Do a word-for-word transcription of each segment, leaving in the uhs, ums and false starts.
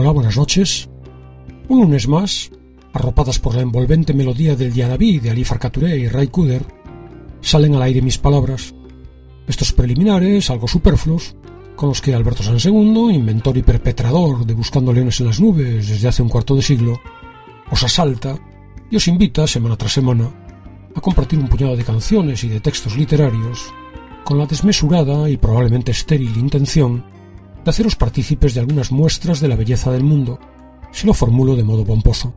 Hola, buenas noches. Un lunes más, arropadas por la envolvente melodía del Yadabí de Ali Farka Touré y Ray Cooder, salen al aire mis palabras, estos preliminares, algo superfluos, con los que Alberto Sanz segundo, inventor y perpetrador de Buscando Leones en las Nubes desde hace un cuarto de siglo, os asalta y os invita, semana tras semana, a compartir un puñado de canciones y de textos literarios con la desmesurada y probablemente estéril intención de haceros partícipes de algunas muestras de la belleza del mundo, si lo formulo de modo pomposo.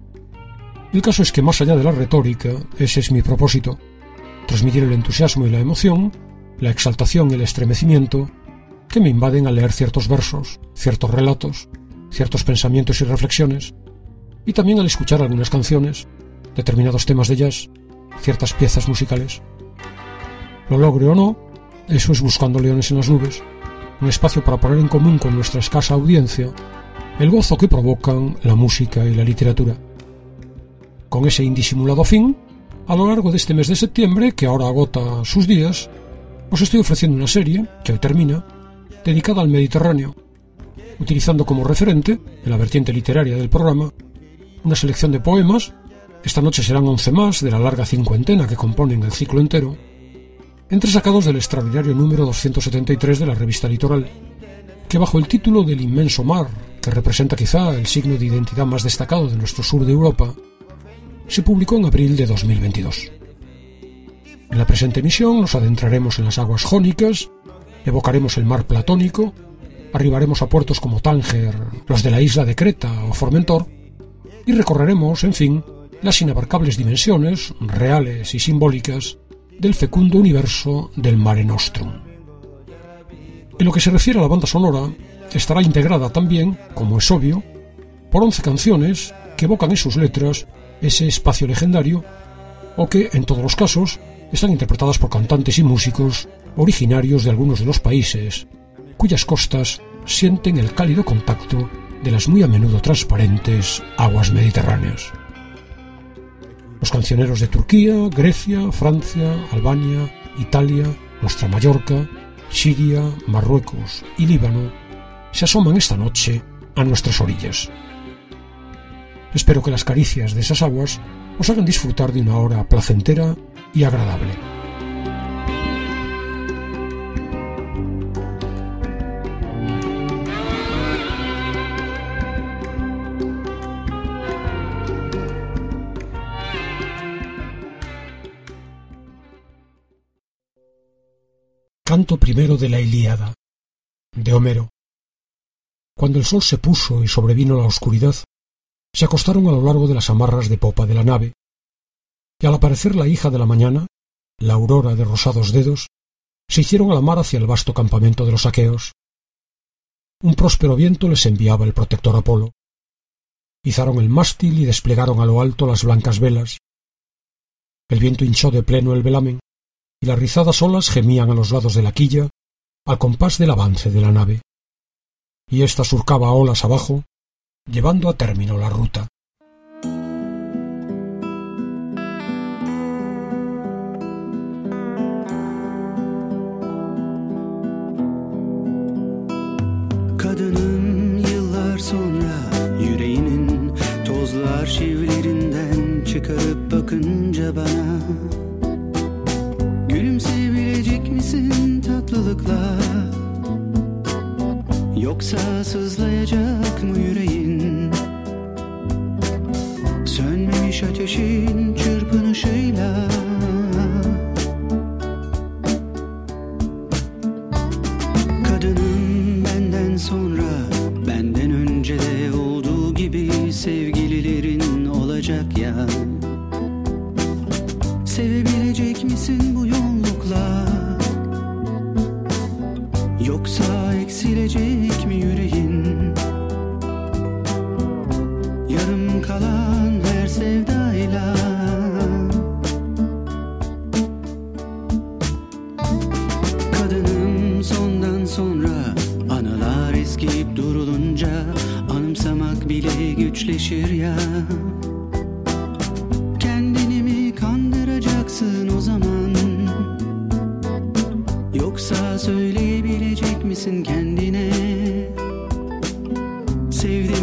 El caso es que más allá de la retórica, ese es mi propósito, transmitir el entusiasmo y la emoción, la exaltación y el estremecimiento que me invaden al leer ciertos versos, ciertos relatos, ciertos pensamientos y reflexiones, y también al escuchar algunas canciones, determinados temas de jazz, ciertas piezas musicales. Lo logre o no, eso es Buscando Leones en las Nubes, un espacio para poner en común con nuestra escasa audiencia el gozo que provocan la música y la literatura. Con ese indisimulado fin, a lo largo de este mes de septiembre, que ahora agota sus días, os estoy ofreciendo una serie, que hoy termina, dedicada al Mediterráneo, utilizando como referente, en la vertiente literaria del programa, una selección de poemas, esta noche serán once más de la larga cincuentena que componen el ciclo entero, entresacados del extraordinario número doscientos setenta y tres de la revista Litoral, que bajo el título del inmenso mar, que representa quizá el signo de identidad más destacado de nuestro sur de Europa, se publicó en abril de dos mil veintidós. En la presente emisión nos adentraremos en las aguas jónicas, evocaremos el mar platónico, arribaremos a puertos como Tánger, los de la isla de Creta o Formentor, y recorreremos, en fin, las inabarcables dimensiones, reales y simbólicas, del fecundo universo del Mare Nostrum. En lo que se refiere a la banda sonora, estará integrada también, como es obvio, por once canciones que evocan en sus letras ese espacio legendario, o que, en todos los casos, están interpretadas por cantantes y músicos originarios de algunos de los países, cuyas costas sienten el cálido contacto de las muy a menudo transparentes aguas mediterráneas. Los cancioneros de Turquía, Grecia, Francia, Albania, Italia, nuestra Mallorca, Siria, Marruecos y Líbano se asoman esta noche a nuestras orillas. Espero que las caricias de esas aguas os hagan disfrutar de una hora placentera y agradable. Canto primero de la Ilíada, de Homero. Cuando el sol se puso y sobrevino la oscuridad, se acostaron a lo largo de las amarras de popa de la nave, y al aparecer la hija de la mañana, la aurora de rosados dedos, se hicieron a la mar hacia el vasto campamento de los aqueos. Un próspero viento les enviaba el protector Apolo. Izaron el mástil y desplegaron a lo alto las blancas velas. El viento hinchó de pleno el velamen, y las rizadas olas gemían a los lados de la quilla al compás del avance de la nave, y ésta surcaba olas abajo, llevando a término la ruta. Kadının yıllar sonra yüreğinin tozlu arşivlerinden çıkarıp bakınca bana, gülümseyebilecek misin tatlılıkla? Yoksa sızlayacak mı yüreğin? Sönmemiş ateşin çırpınışıyla. Kadının benden sonra, benden önce de olduğu gibi sevgililerin olacak ya. Sevebilecek misin bu yoğunlukla? Yoksa eksilecek mi yüreğin? Yarım kalan her sevdayla. Kadınım sondan sonra, anılar eskiyip durulunca anımsamak bile güçleşir ya. Kendini mi kandıracaksın o zaman? Yoksa söyleyebilecek misin kendine? Sevdiğim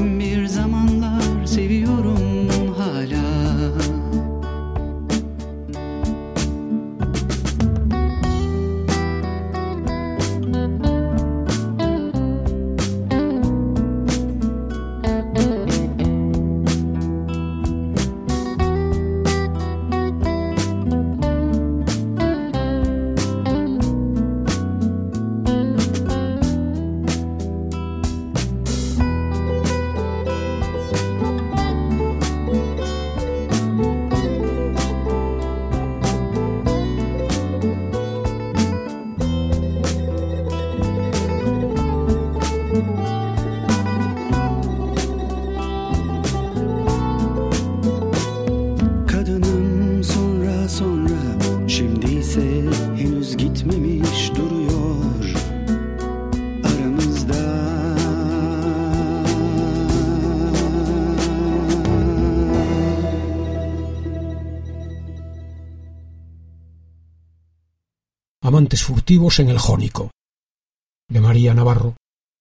Amantes furtivos en el Jónico, de María Navarro.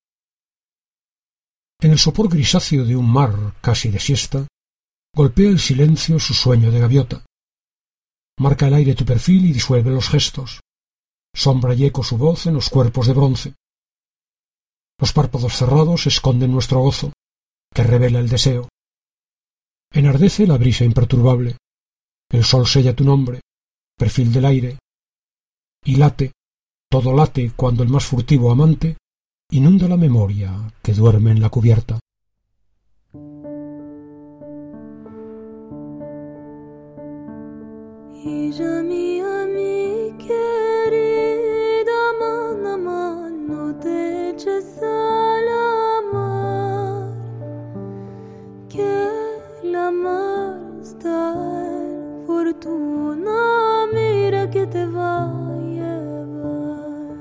En el sopor grisáceo de un mar casi de siesta, golpea el silencio su sueño de gaviota. Marca el aire tu perfil y disuelve los gestos. Sombra y eco su voz en los cuerpos de bronce. Los párpados cerrados esconden nuestro gozo, que revela el deseo. Enardece la brisa imperturbable. El sol sella tu nombre, perfil del aire. Y late, todo late cuando el más furtivo amante inunda la memoria que duerme en la cubierta. Ella mía, mi querida, aman, aman, no te eches a la mar, que la mar está en fortuna, mira que te va a llevar,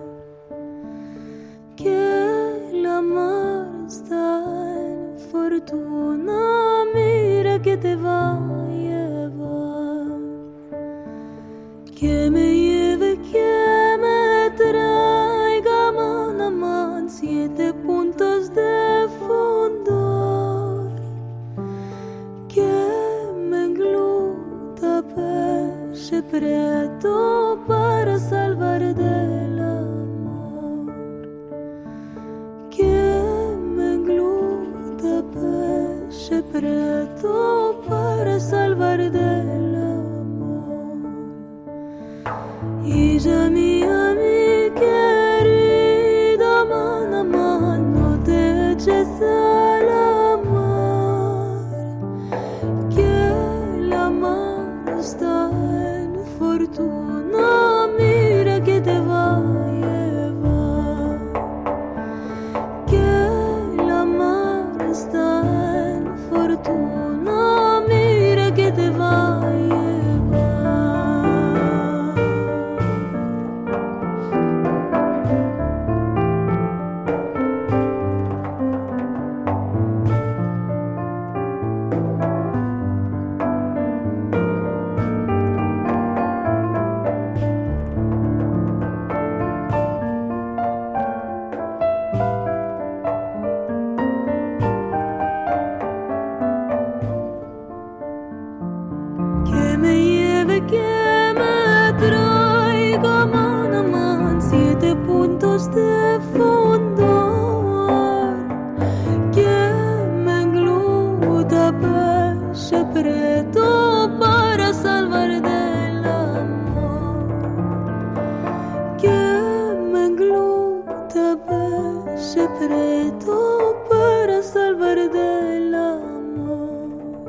que la mar está en fortuna, mira que te va a llevar. Que me lleve, que me traiga, man a man, siete puntos de fondo, que me engluta peche preto para salvar del amor, que me engluta peche preto para salvar del amor. Ella mía, mi querida, man a man, no te eches a la mar, que la mar está en fortuna, mira que te va a llevar, que la mar está en fortuna, mira que te va a llevar. De fondo, que me engluta peche preto para salvar del amor, que me engluta peche preto para salvar del amor.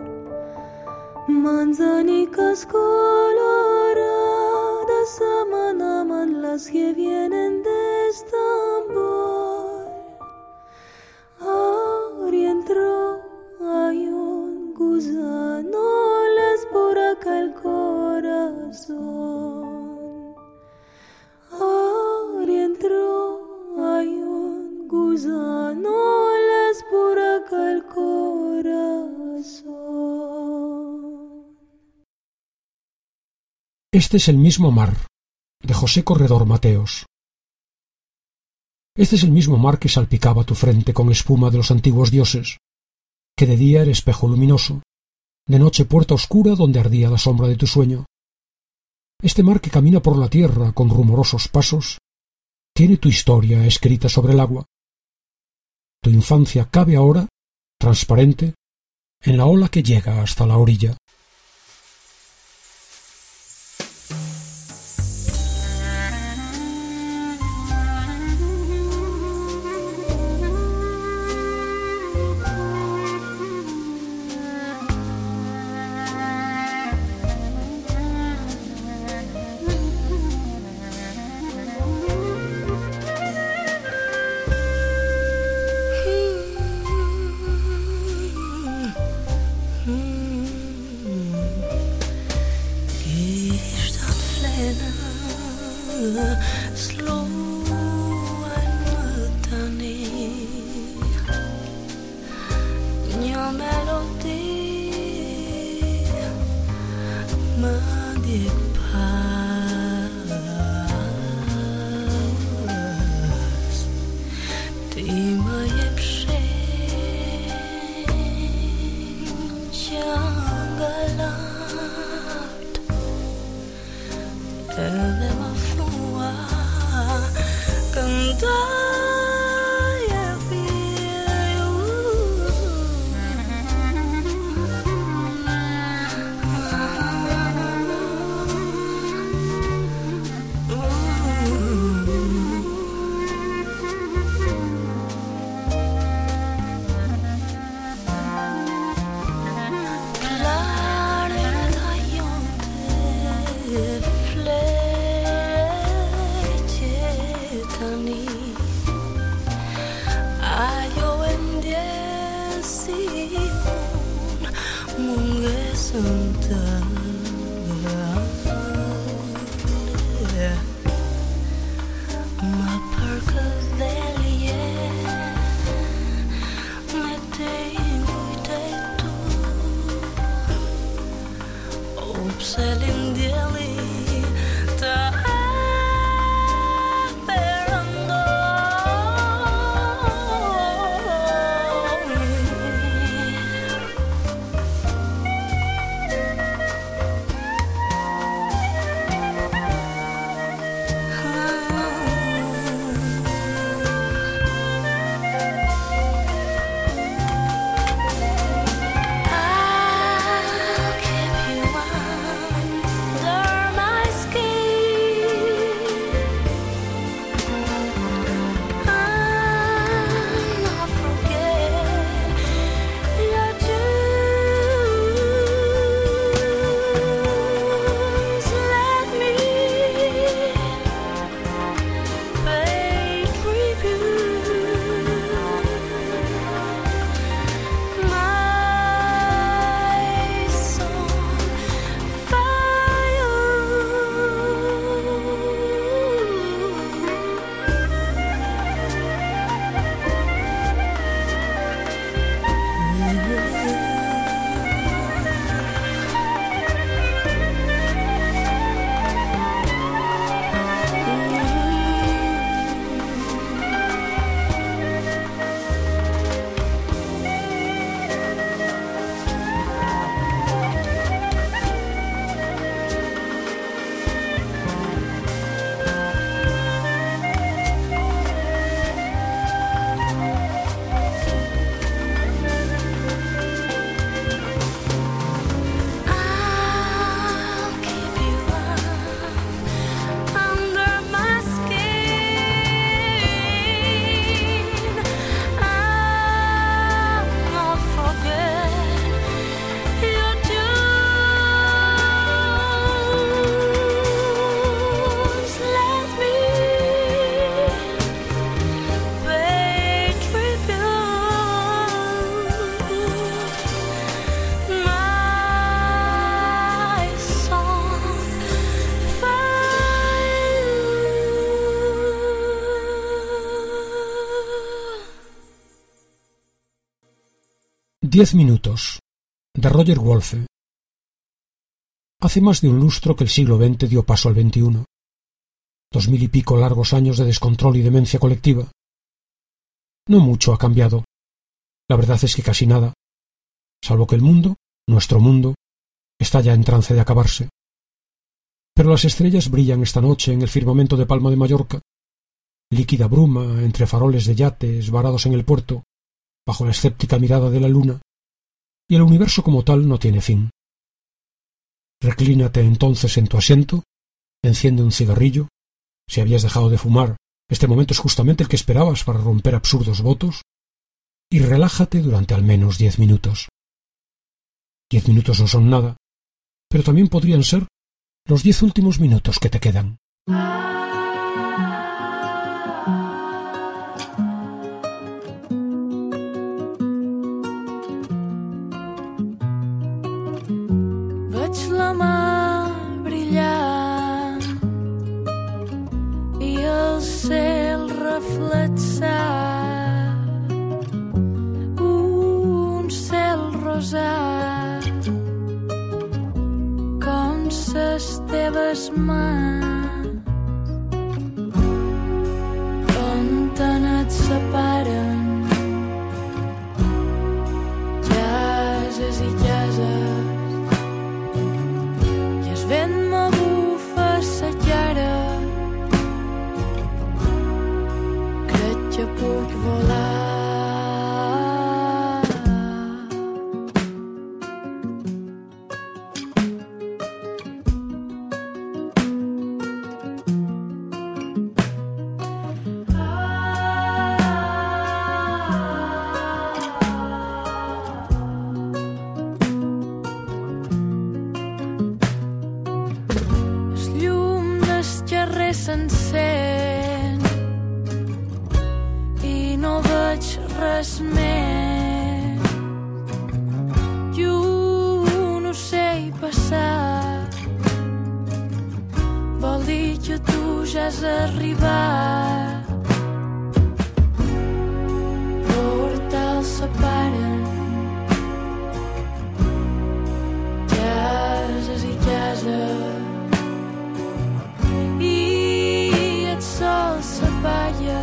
Manzanicas coloradas aman, aman las que vienen de Estambul. Adentro hay un gusano, les por acá el corazón. Adentro hay un gusano, les por acá el corazón. Este es el mismo mar, de José Corredor Mateos. Este es el mismo mar que salpicaba tu frente con espuma de los antiguos dioses, que de día era espejo luminoso, de noche puerta oscura donde ardía la sombra de tu sueño. Este mar que camina por la tierra con rumorosos pasos, tiene tu historia escrita sobre el agua. Tu infancia cabe ahora, transparente, en la ola que llega hasta la orilla. Mm-hmm. Diez minutos, de Roger Wolfe. Hace más de un lustro que el siglo veinte dio paso al veintiuno. Dos mil y pico largos años de descontrol y demencia colectiva. No mucho ha cambiado. La verdad es que casi nada, salvo que el mundo, nuestro mundo, está ya en trance de acabarse. Pero las estrellas brillan esta noche en el firmamento de Palma de Mallorca, líquida bruma entre faroles de yates varados en el puerto, bajo la escéptica mirada de la luna, y el universo como tal no tiene fin. Reclínate entonces en tu asiento, enciende un cigarrillo, si habías dejado de fumar, este momento es justamente el que esperabas para romper absurdos votos, y relájate durante al menos diez minutos. Diez minutos no son nada, pero también podrían ser los diez últimos minutos que te quedan. Un cel rosat com ses teves mans on tant et separen jases i jases i el vent m'abufa sa cara. Que puc volar. El llum del carrer s'encén no veig res més. Lluny has arribat. Portals separen cases i cases i el sol s'apaga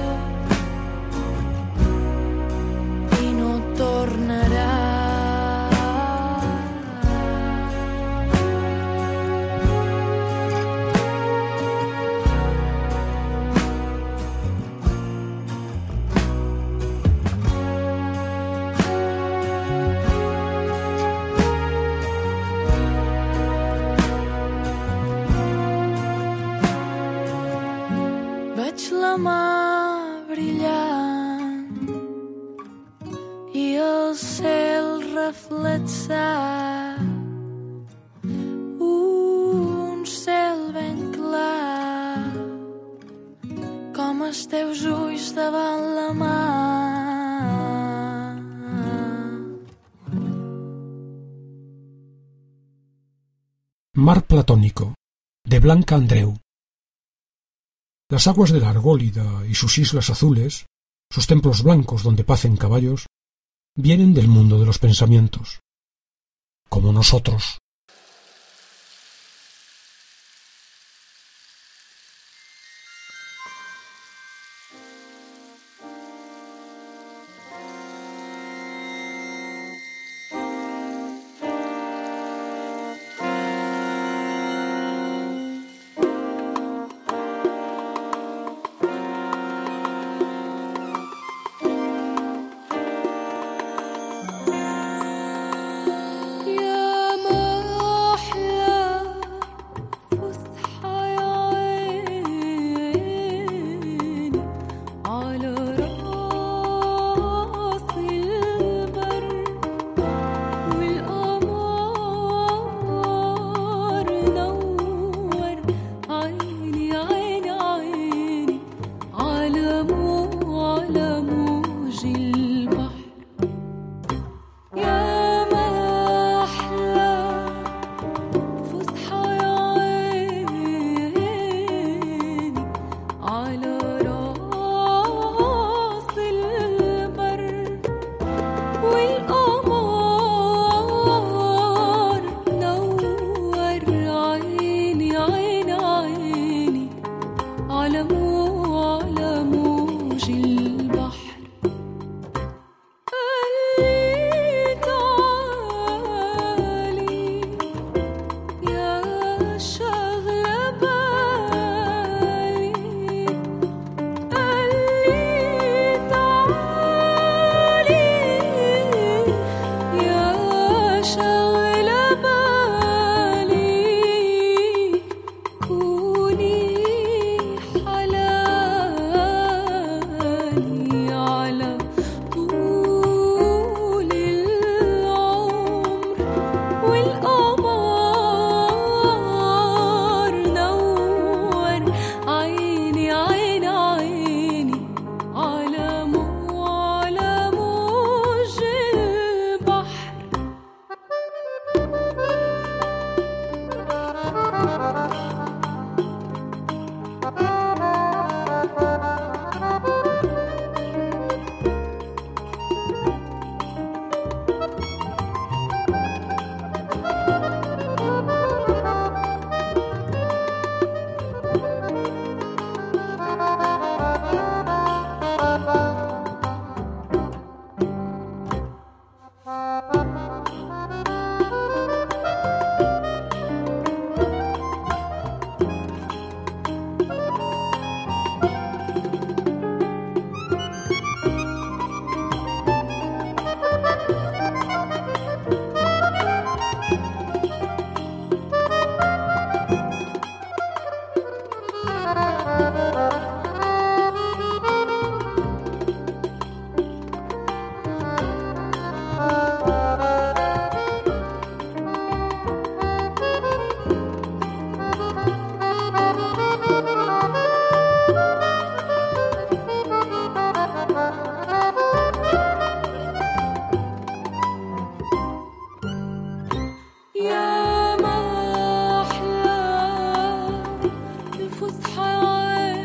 i no tornarà. Veig la mà brillant i el cel reflexat, un cel ben clar com els teus ulls davant la mà. Mar Platónico, de Blanca Andreu. Las aguas de la Argólida y sus islas azules, sus templos blancos donde pacen caballos, vienen del mundo de los pensamientos, como nosotros. يا ما أحلى الفسحة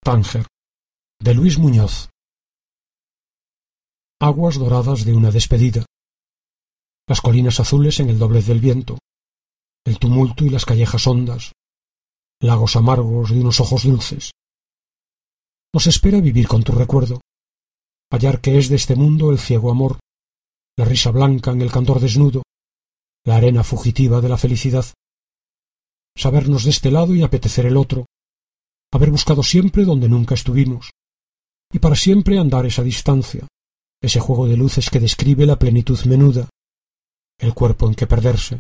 Tánger, de Luis Muñoz. Aguas doradas de una despedida. Las colinas azules en el doblez del viento, el tumulto y las callejas hondas, lagos amargos de unos ojos dulces. Nos espera vivir con tu recuerdo, hallar que es de este mundo el ciego amor, la risa blanca en el candor desnudo, la arena fugitiva de la felicidad. Sabernos de este lado y apetecer el otro, haber buscado siempre donde nunca estuvimos, y para siempre andar esa distancia, ese juego de luces que describe la plenitud menuda, el cuerpo en que perderse.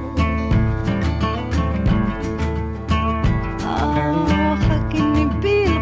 be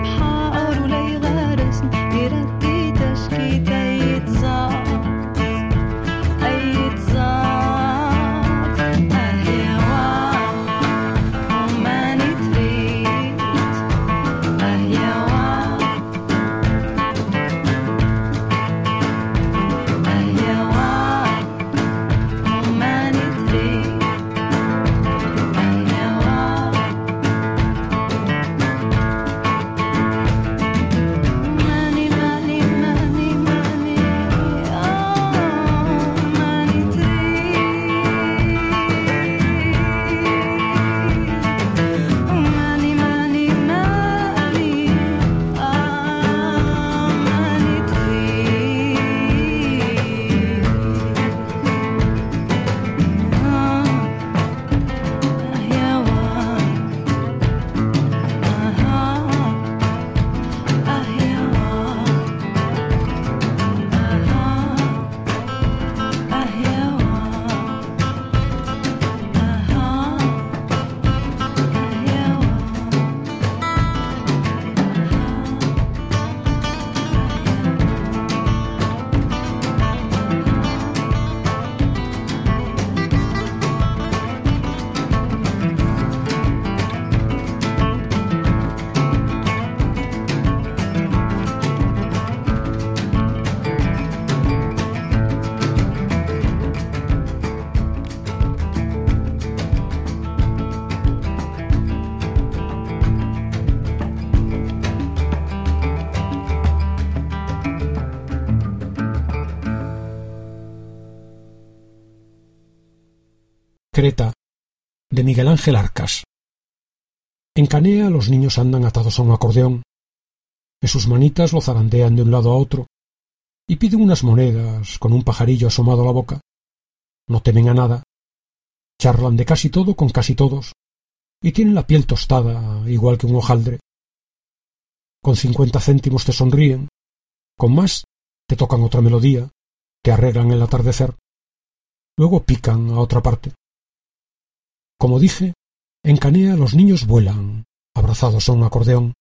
Creta, de Miguel Ángel Arcas. En Canea los niños andan atados a un acordeón. En sus manitas lo zarandean de un lado a otro y piden unas monedas con un pajarillo asomado a la boca. No temen a nada. Charlan de casi todo con casi todos y tienen la piel tostada igual que un hojaldre. Con cincuenta céntimos te sonríen, con más te tocan otra melodía, te arreglan el atardecer, luego pican a otra parte. Como dije, en Canea los niños vuelan, abrazados a un acordeón.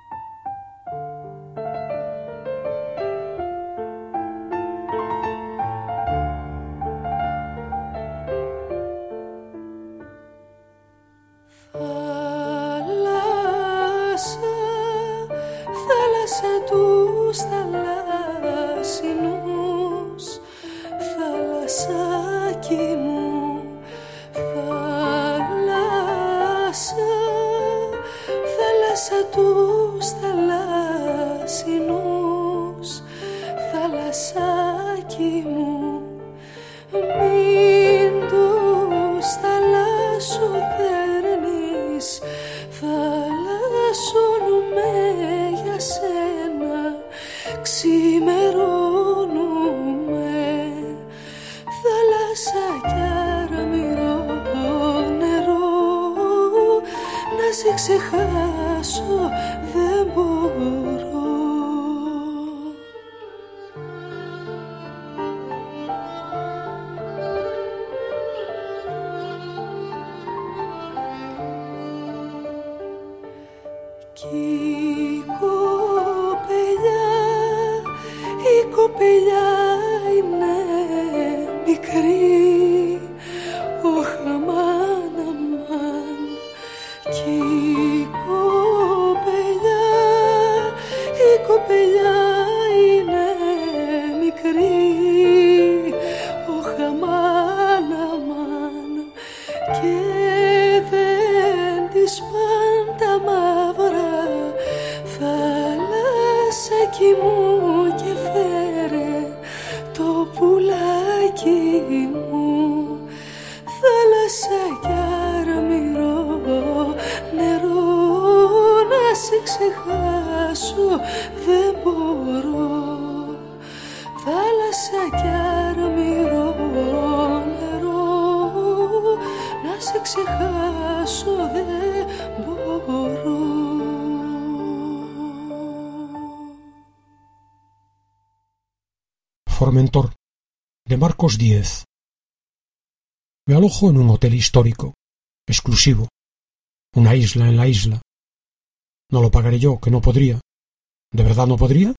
Formentor, de Marcos Díez. Me alojo en un hotel histórico, exclusivo, una isla en la isla. No lo pagaré yo, que no podría. ¿De verdad no podría?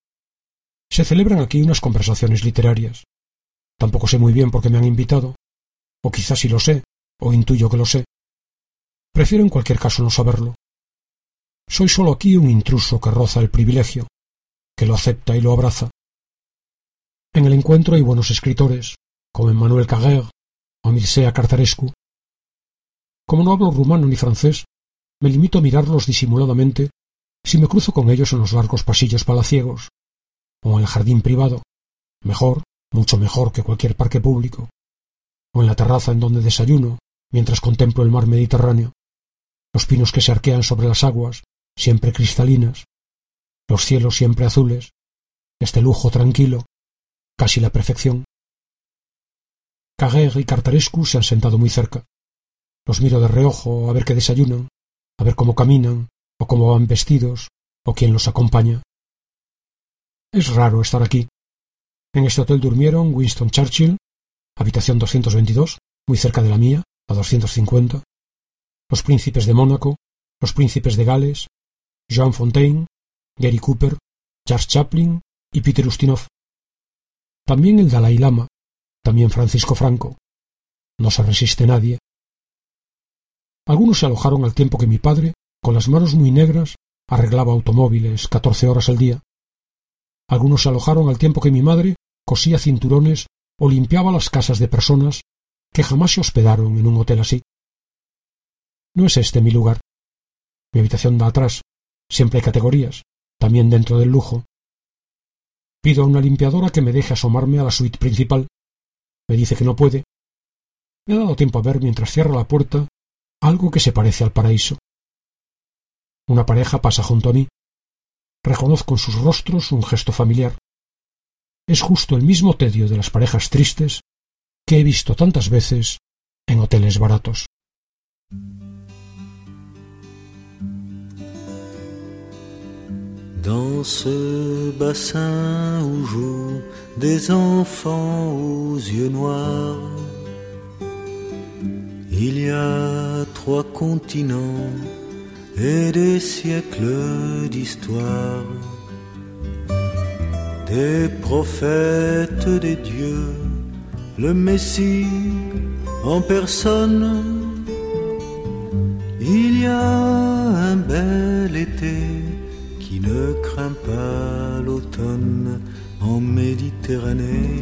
Se celebran aquí unas conversaciones literarias. Tampoco sé muy bien por qué me han invitado, o quizás sí lo sé, o intuyo que lo sé. Prefiero en cualquier caso no saberlo. Soy solo aquí un intruso que roza el privilegio, que lo acepta y lo abraza. En el encuentro hay buenos escritores, como Emmanuel Carrère o Mircea Cartarescu. Como no hablo rumano ni francés, me limito a mirarlos disimuladamente si me cruzo con ellos en los largos pasillos palaciegos, o en el jardín privado, mejor, mucho mejor que cualquier parque público, o en la terraza en donde desayuno mientras contemplo el mar Mediterráneo, los pinos que se arquean sobre las aguas, siempre cristalinas, los cielos siempre azules, este lujo tranquilo, casi la perfección. Carrère y Cartarescu se han sentado muy cerca. Los miro de reojo a ver qué desayunan, a ver cómo caminan, o cómo van vestidos, o quién los acompaña. Es raro estar aquí. En este hotel durmieron Winston Churchill, habitación doscientos veintidós, muy cerca de la mía, a doscientos cincuenta, los príncipes de Mónaco, los príncipes de Gales, Joan Fontaine, Gary Cooper, Charles Chaplin y Peter Ustinov. También el Dalai Lama, también Francisco Franco. No se resiste nadie. Algunos se alojaron al tiempo que mi padre, con las manos muy negras, arreglaba automóviles catorce horas al día. Algunos se alojaron al tiempo que mi madre cosía cinturones o limpiaba las casas de personas que jamás se hospedaron en un hotel así. No es este mi lugar. Mi habitación da atrás. Siempre hay categorías, también dentro del lujo. Pido a una limpiadora que me deje asomarme a la suite principal. Me dice que no puede. Me ha dado tiempo a ver, mientras cierra la puerta, algo que se parece al paraíso. Una pareja pasa junto a mí. Reconozco en sus rostros un gesto familiar. Es justo el mismo tedio de las parejas tristes que he visto tantas veces en hoteles baratos. Dans ce bassin où jouent des enfants aux yeux noirs, il y a trois continents et des siècles d'histoire, des prophètes des dieux, le Messie en personne. Il y a un bel été qui ne craint pas l'automne en Méditerranée.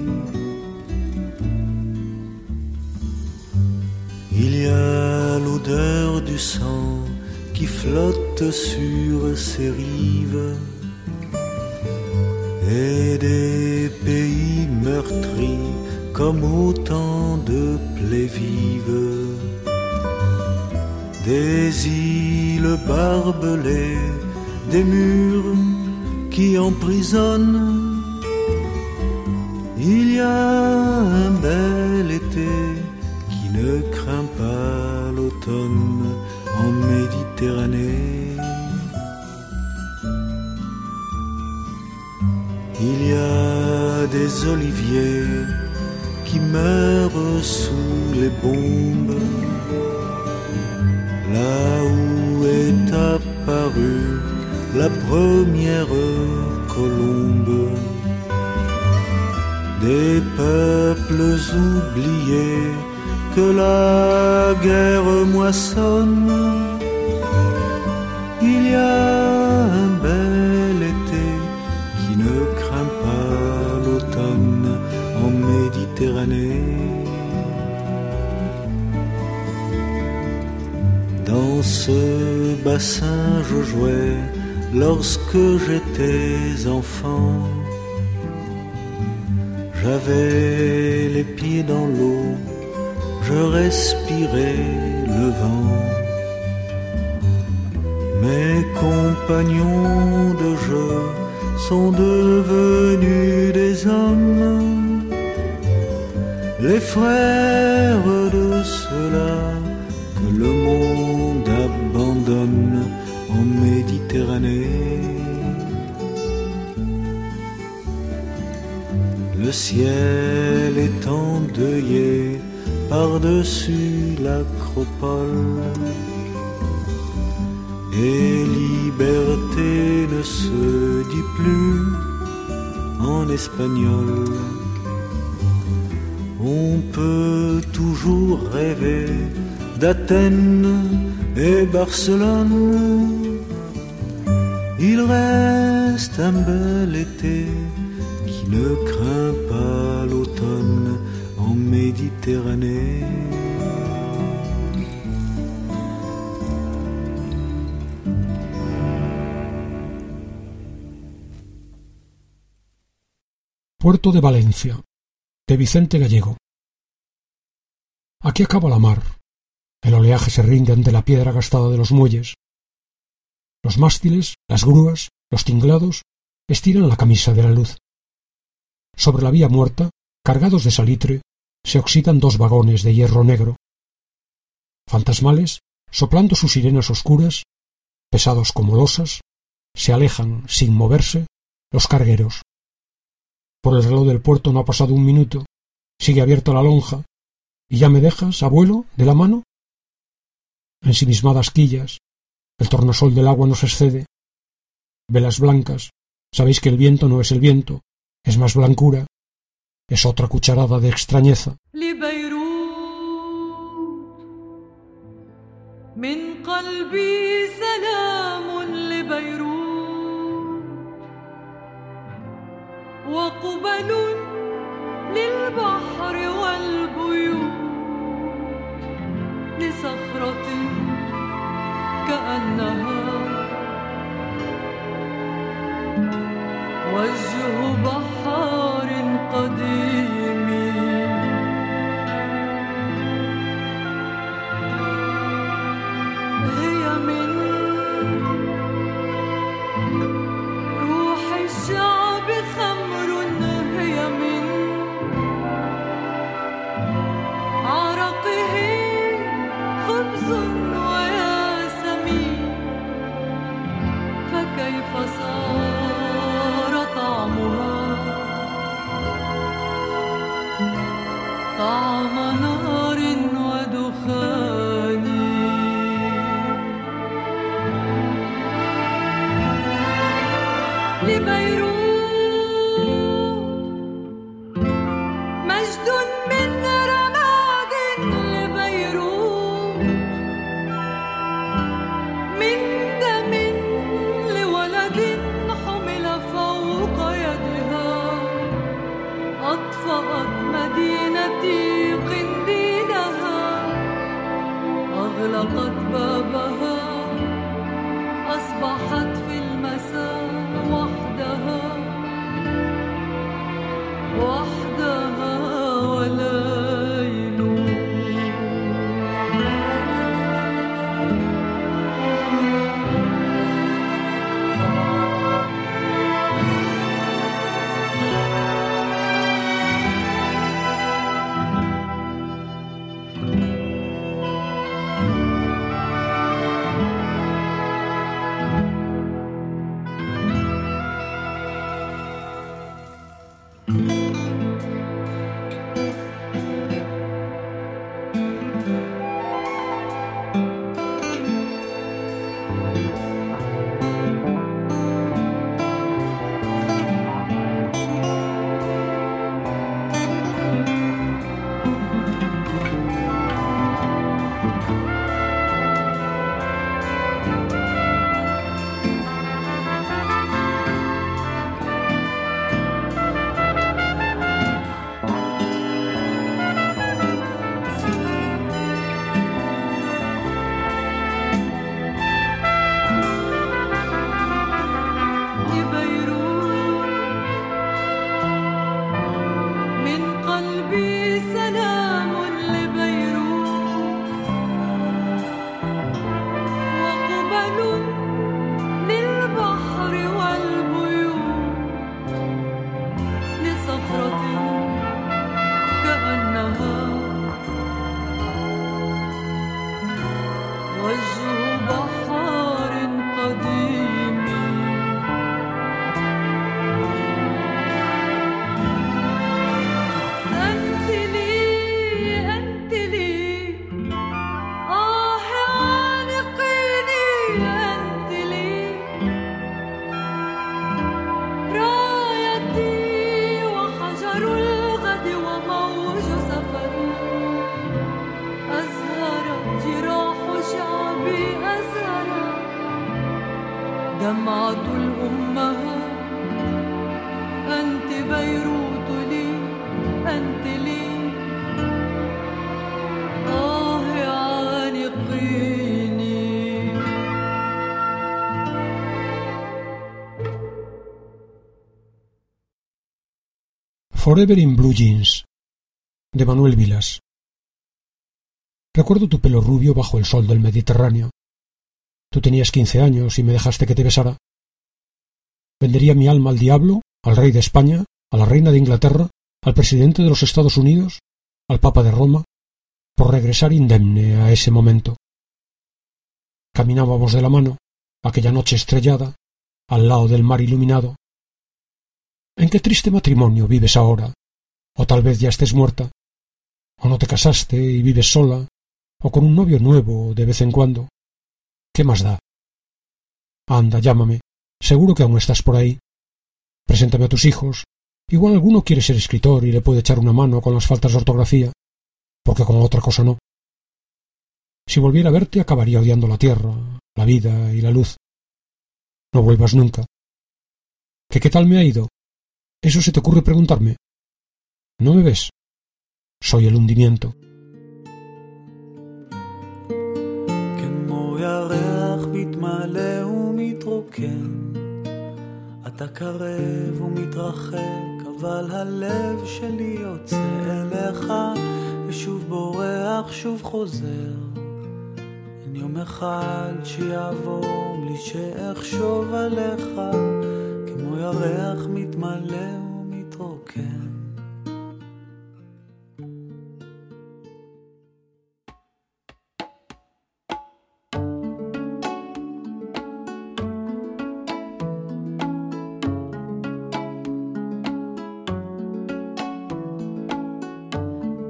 Il y a l'odeur du sang qui flotte sur ses rives et des pays meurtris comme autant de plaies vives, des îles barbelées, des murs qui emprisonnent. Il y a un bel été qui ne craint pas l'automne en Méditerranée. Il y a des oliviers qui meurent sous les bombes, là où est apparue la première colombe. Des peuples oubliés que la guerre moissonne. Il y a un bel été qui ne craint pas l'automne en Méditerranée. Dans ce bassin je jouais lorsque j'étais enfant. J'avais les pieds dans l'eau, je respirais le vent. Mes compagnons de jeu sont devenus des hommes, les frères de ceux-là que le monde abandonne en Méditerranée. Le ciel est endeuillé par-dessus l'acropole, et liberté ne se dit plus en espagnol. On peut toujours rêver d'Athènes et Barcelone. Il reste un bel été qui ne craint pas l'automne en Méditerranée. Puerto de Valencia, de Vicente Gallego. Aquí acaba la mar. El oleaje se rinde ante la piedra gastada de los muelles. Los mástiles, las grúas, los tinglados estiran la camisa de la luz. Sobre la vía muerta, cargados de salitre, se oxidan dos vagones de hierro negro. Fantasmales, soplando sus sirenas oscuras, pesados como losas, se alejan, sin moverse, los cargueros. Por el reloj del puerto no ha pasado un minuto, sigue abierta la lonja, y ya me dejas, abuelo, de la mano. Ensimismadas quillas, el tornasol del agua nos excede. Velas blancas, sabéis que el viento no es el viento, es más blancura, es otra cucharada de extrañeza. من قلبي سلام لبيروت وقبل للبحر والبيوت لصخرة كأنها وجه بحار قديم صار طعمها طعم نار ودخان لبيروت مجد من رماد لبيروت من دم لولد حمل فوق يدها أطفأت مدينتي قنديلها أغلقت بابها أصبحت في المساء وحدها وحدها وليل دمعة الأمهات أنت بيروت لي أنت لي آه عانقيني. Forever in Blue Jeans, de Manuel Vilas. Recuerdo tu pelo rubio bajo el sol del Mediterráneo. Tú tenías quince años y me dejaste que te besara. Vendería mi alma al diablo, al rey de España, a la reina de Inglaterra, al presidente de los Estados Unidos, al Papa de Roma, por regresar indemne a ese momento. Caminábamos de la mano, aquella noche estrellada, al lado del mar iluminado. ¿En qué triste matrimonio vives ahora? O tal vez ya estés muerta, o no te casaste y vives sola, o con un novio nuevo de vez en cuando. ¿Qué más da? Anda, llámame. Seguro que aún estás por ahí. Preséntame a tus hijos. Igual alguno quiere ser escritor y le puede echar una mano con las faltas de ortografía, porque con otra cosa no. Si volviera a verte, acabaría odiando la tierra, la vida y la luz. No vuelvas nunca. ¿Que qué tal me ha ido? ¿Eso se te ocurre preguntarme? ¿No me ves? Soy el hundimiento. ירח מתמלא ומתרוקן, אתה קרב ומתרחק, אבל הלב שלי יוצא אליך, ושוב בורח, שוב חוזר. אין יום אחד שיעבור בלי שאחשוב עליך, כמו ירח מתמלא ומתרוקן.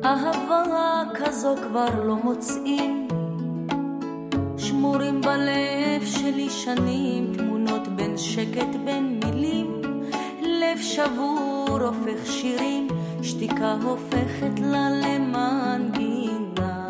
אהבה כזו כבר לא מוצאים, שמורים בלב שלי שנים, תמונות בין שקט בין מילים, לב שבור הופך שירים, שתיקה הופכת לה למנגינה.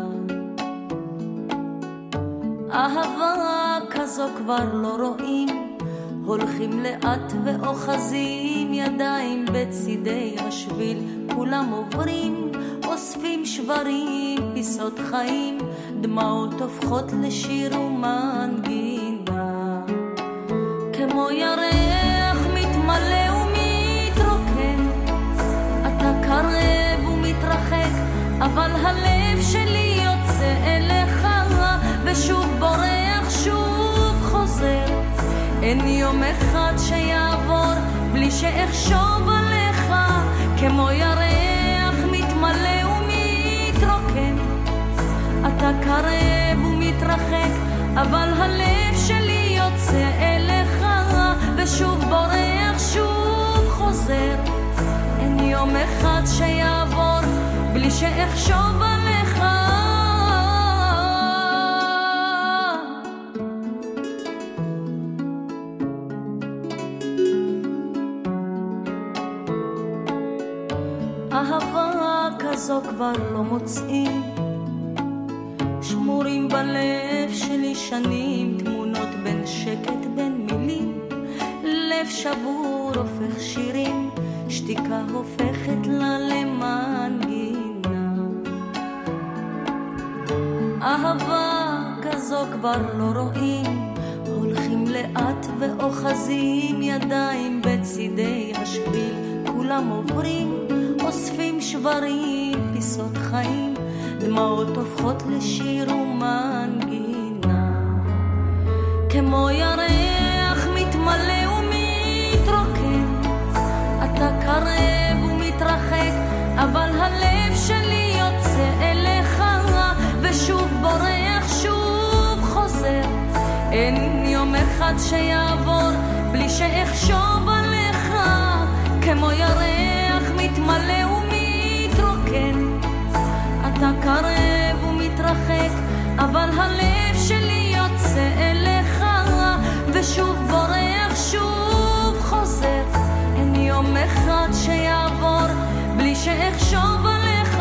אהבה כזו כבר לא רואים, הולכים לאט ואוחזים, ידיים בצידי השביל, כולם עוברים, אוספים שברים, פיסות חיים, דמעות הופכות לשיר ומנגינה. כמו ירח מתמלא ומתרוקן, אתה קרב ומתרחק, אבל הלב שלי יוצא אליך, ושוב בורח, שוב חוזר. אין יום אחד שיעבור בלי שאחשוב עליך, כמו ירח מתמלא ומתרוקן, אתה קרב ומתרחק, אבל הלב שלי יוצא אליך, ושוב בורח, שוב חוזר. אין יום אחד שיעבור בלי שאחשוב עליך. אהבה כזו כבר לא מוצאים, שמורים בלב שלי שנים, תמונות בין שקט בין מילים, לב שבור הופך שירים, שתיקה הופכת לה למנגינה. אהבה כזו כבר לא רואים, הולכים לאט ואוחזים, ידיים בצידי השביל, כולם עוברים, אוספים שברים, פיסות חיים, דמעות הופכות לשיר ומנגינה. כמו ירח מתמלא ומתרוקן, אתה קרב ומתרחק, אבל הלב שלי יוצא אליך, ושוב בורח, שוב חוזר. אין יום אחד שיעבור בלי שאחשוב עליך, כמו ירח מתמלא ומתרוקן, אתה קרב ומתרחק, אבל הלב שלי יוצא אליך, ושוב בורח, שוב חוזר. אין יום אחד שיעבור בלי שאחשוב עליך.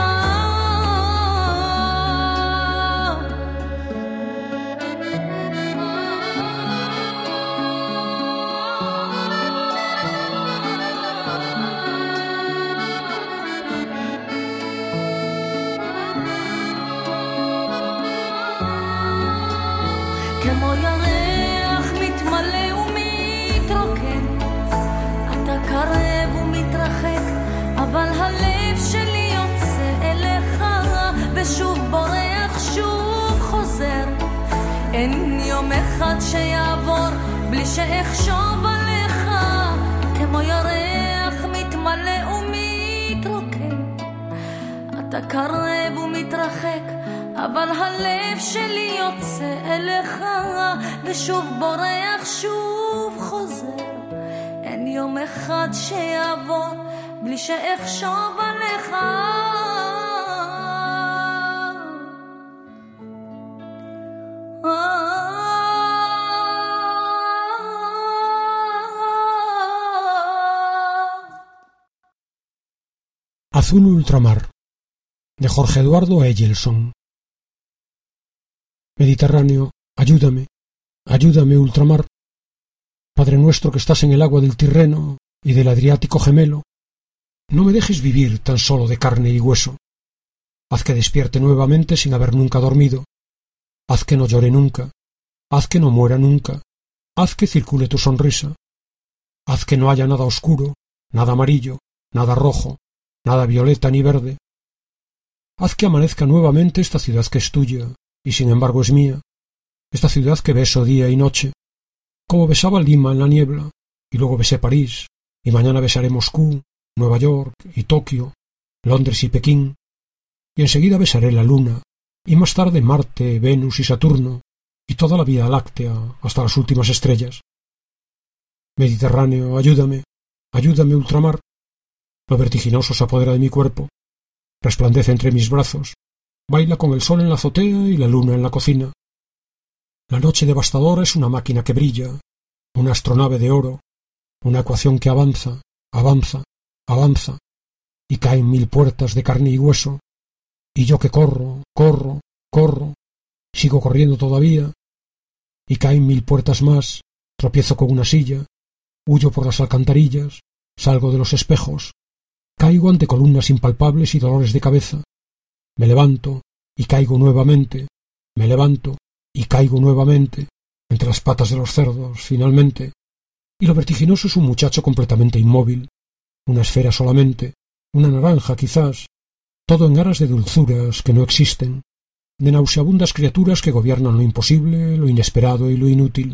כמו ירח מתמלא ומתרוקן, אתה קרב ומתרחק, אבל הלב שלי יוצא אליך, ושוב בורח, שוב חוזר. אין יום אחד שיעבור בלי שאחשוב עליך, כמו ירח מתמלא ומתרוקן, אתה קרב ומתרחק, אבל הלב שלי יוצא אליך, ושוב בורח, שוב חוזר. אין יום אחד שיעבור בלי שאחשוב עליך. Azul ultramar, de Jorge Eduardo Eyelson. Mediterráneo, ayúdame, ayúdame ultramar. Padre nuestro que estás en el agua del Tirreno y del Adriático gemelo, no me dejes vivir tan solo de carne y hueso. Haz que despierte nuevamente sin haber nunca dormido. Haz que no llore nunca. Haz que no muera nunca. Haz que circule tu sonrisa. Haz que no haya nada oscuro, nada amarillo, nada rojo, nada violeta ni verde. Haz que amanezca nuevamente esta ciudad que es tuya y sin embargo es mía, esta ciudad que beso día y noche, como besaba Lima en la niebla, y luego besé París, y mañana besaré Moscú, Nueva York y Tokio, Londres y Pekín, y enseguida besaré la Luna, y más tarde Marte, Venus y Saturno, y toda la Vía Láctea hasta las últimas estrellas. Mediterráneo, ayúdame, ayúdame ultramar. Lo vertiginoso se apodera de mi cuerpo. resplandece entre mis brazos, baila con el sol en la azotea y la luna en la cocina. La noche devastadora es una máquina que brilla, una astronave de oro, una ecuación que avanza, avanza, avanza, y caen mil puertas de carne y hueso, y yo que corro, corro, corro, sigo corriendo todavía, y caen mil puertas más, tropiezo con una silla, huyo por las alcantarillas, salgo de los espejos, caigo ante columnas impalpables y dolores de cabeza, me levanto y caigo nuevamente, me levanto y caigo nuevamente, entre las patas de los cerdos, finalmente, y lo vertiginoso es un muchacho completamente inmóvil, una esfera solamente, una naranja quizás, todo en aras de dulzuras que no existen, de nauseabundas criaturas que gobiernan lo imposible, lo inesperado y lo inútil.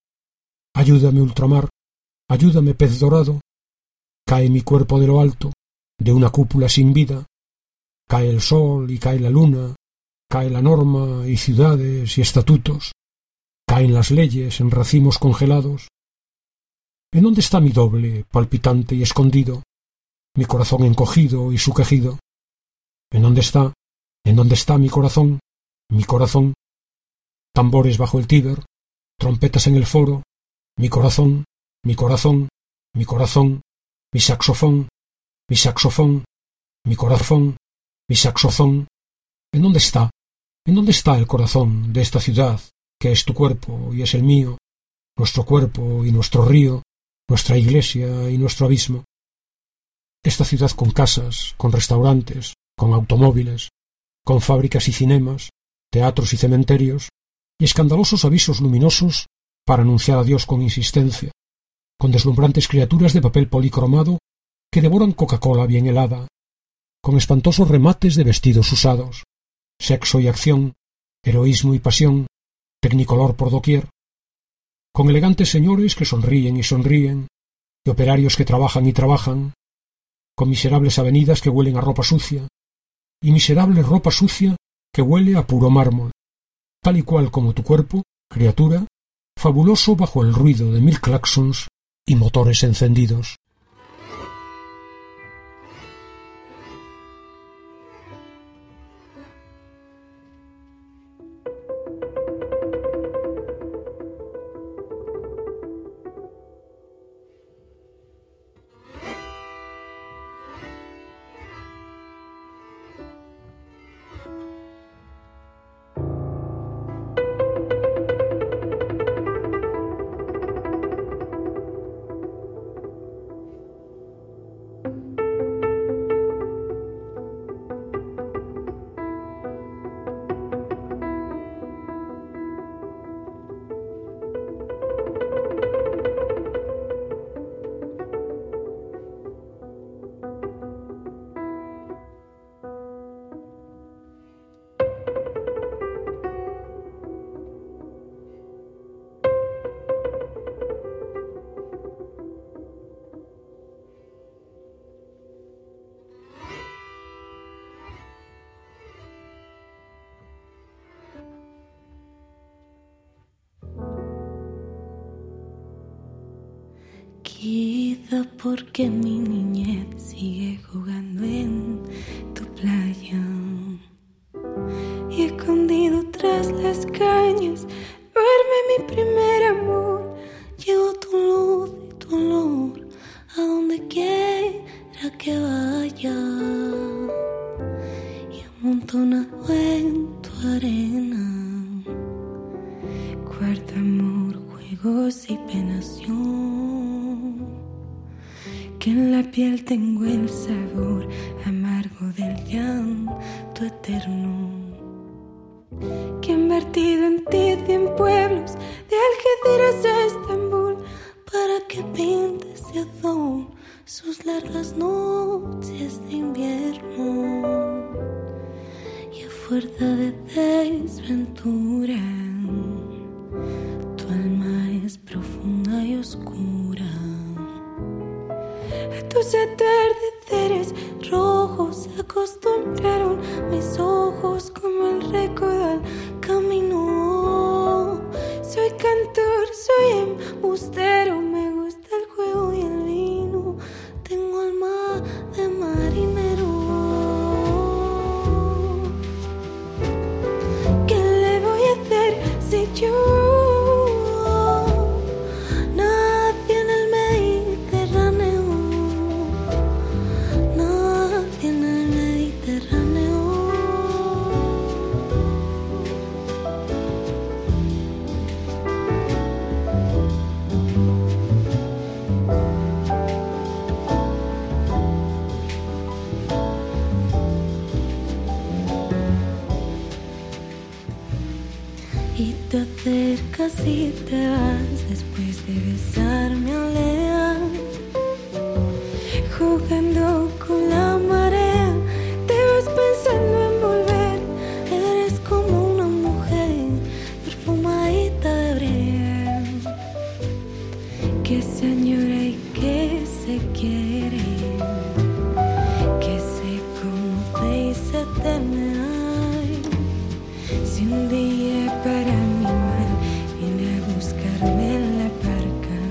Ayúdame, ultramar, ayúdame, pez dorado. Cae mi cuerpo de lo alto, de una cúpula sin vida. Cae el sol y cae la luna, cae la norma y ciudades y estatutos. Caen las leyes en racimos congelados. ¿En dónde está mi doble, palpitante y escondido? Mi corazón encogido y su quejido. ¿En dónde está? ¿En dónde está mi corazón? Mi corazón. Tambores bajo el Tíber, trompetas en el foro. Mi corazón, mi corazón, mi corazón, mi saxofón, mi saxofón, mi corazón, mi saxofón. ¿En dónde está? ¿En dónde está el corazón de esta ciudad, que es tu cuerpo y es el mío, nuestro cuerpo y nuestro río, nuestra iglesia y nuestro abismo? Esta ciudad con casas, con restaurantes, con automóviles, con fábricas y cinemas, teatros y cementerios, y escandalosos avisos luminosos para anunciar a Dios con insistencia, con deslumbrantes criaturas de papel policromado que devoran Coca-Cola bien helada, con espantosos remates de vestidos usados, sexo y acción, heroísmo y pasión, tecnicolor por doquier, con elegantes señores que sonríen y sonríen, y operarios que trabajan y trabajan, con miserables avenidas que huelen a ropa sucia, y miserable ropa sucia que huele a puro mármol, tal y cual como tu cuerpo, criatura, fabuloso bajo el ruido de mil claxons y motores encendidos. Quizá porque mi niñez sigue jugando en tu playa y escondido tras las cañas duerme mi primer amor. Llevo tu luz y tu olor a donde quiera que vaya y amontonado en tu arena guarda amor, juegos y penación. Que en la piel tengo el sabor amargo del llanto eterno. Que han vertido en ti cien pueblos de Algeciras a Estambul para que pintes de azul sus largas noches de invierno. Y a fuerza de desventura tu alma es profunda y oscura. A tus atardeceres rojos se acostumbraron mis ojos como el recodo al camino. Soy cantor, soy embustero, me gusta el juego y el vino. Tengo alma de marinero. casi te vas después de besarme al leal. Jugando con la marea, te vas pensando en volver. Eres como una mujer perfumadita de brea, que se añora y que se quiere, que se conoce y se teme. Ay, si un día para mi mal viene a buscarme en la barca,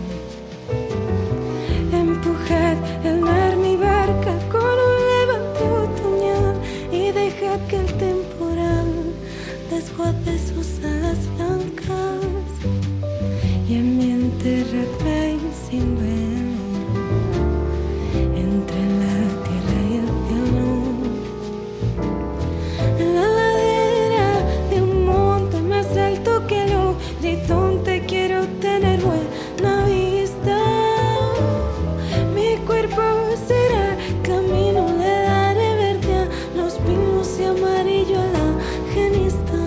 empujad el mar mi barca con un levante otoñal y dejad que el temporal desguace sus alas blancas y en mi enterradme sin duelo entre la tierra y el cielo. En la ladera de un monte más alto que el horizonte quiero tener buena vista. Mi cuerpo será camino, le daré verde a los pinos y amarillo a la genista.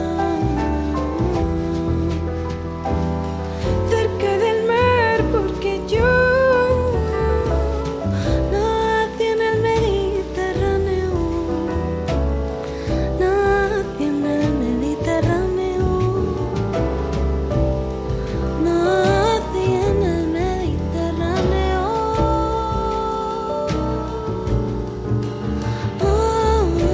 Cerca del mar porque yo nací en el Mediterráneo, nací en el Mediterráneo, nací en el Mediterráneo. Oh, oh,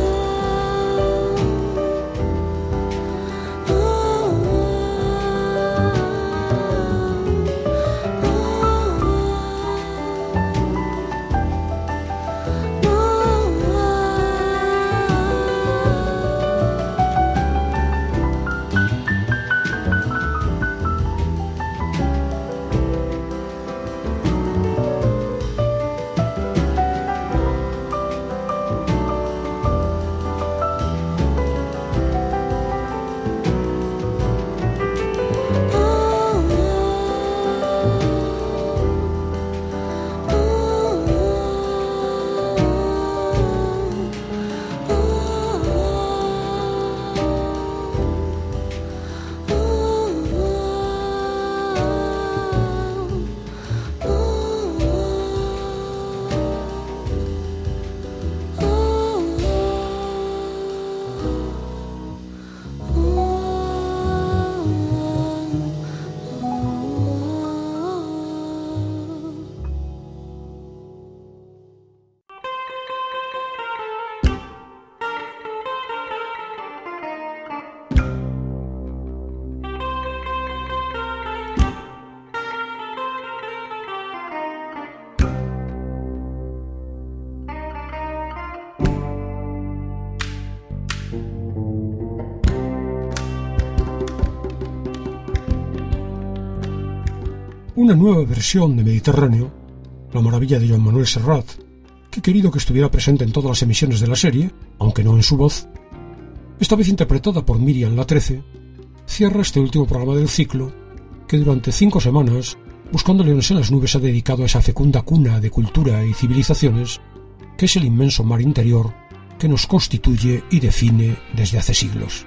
Una nueva versión de Mediterráneo, la maravilla de Joan Manuel Serrat, que he querido que estuviera presente en todas las emisiones de la serie, aunque no en su voz, esta vez interpretada por Miriam La trece, cierra este último programa del ciclo que durante cinco semanas, buscando leones en las nubes, ha dedicado a esa fecunda cuna de cultura y civilizaciones que es el inmenso mar interior que nos constituye y define desde hace siglos.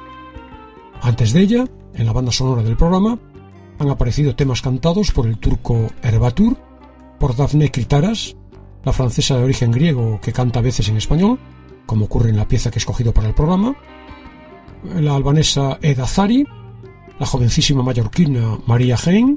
Antes de ella, en la banda sonora del programa, han aparecido temas cantados por el turco Erbatur, por Dafne Kritaras, la francesa de origen griego que canta a veces en español, como ocurre en la pieza que he escogido para el programa, la albanesa Eda Zari, la jovencísima mallorquina Maria Hein,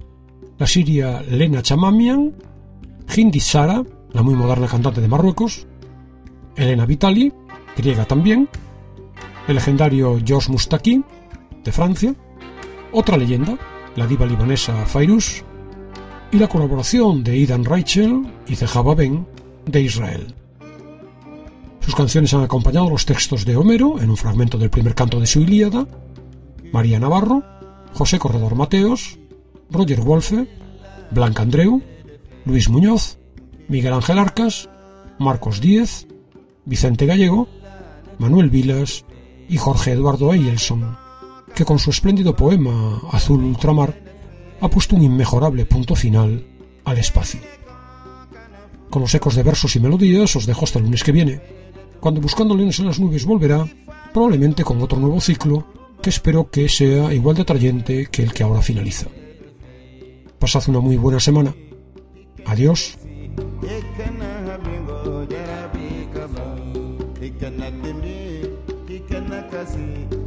la siria Lena Chamamian, Hindi Sara, la muy moderna cantante de Marruecos, Elena Vitali, griega también, el legendario Georges Moustaki, de Francia, otra leyenda, la diva libanesa Fairuz, y la colaboración de Idan Reichel y Zehava Ben, de Israel. Sus canciones han acompañado los textos de Homero en un fragmento del primer canto de su Ilíada, María Navarro, José Corredor Mateos, Roger Wolfe, Blanca Andreu, Luis Muñoz, Miguel Ángel Arcas, Marcos Díez, Vicente Gallego, Manuel Vilas y Jorge Eduardo Eyelson, que con su espléndido poema Azul Ultramar ha puesto un inmejorable punto final al espacio. Con los ecos de versos y melodías os dejo hasta el lunes que viene, cuando Buscando Leones en las Nubes volverá, probablemente con otro nuevo ciclo que espero que sea igual de atrayente que el que ahora finaliza. Pasad una muy buena semana. Adiós. He cannot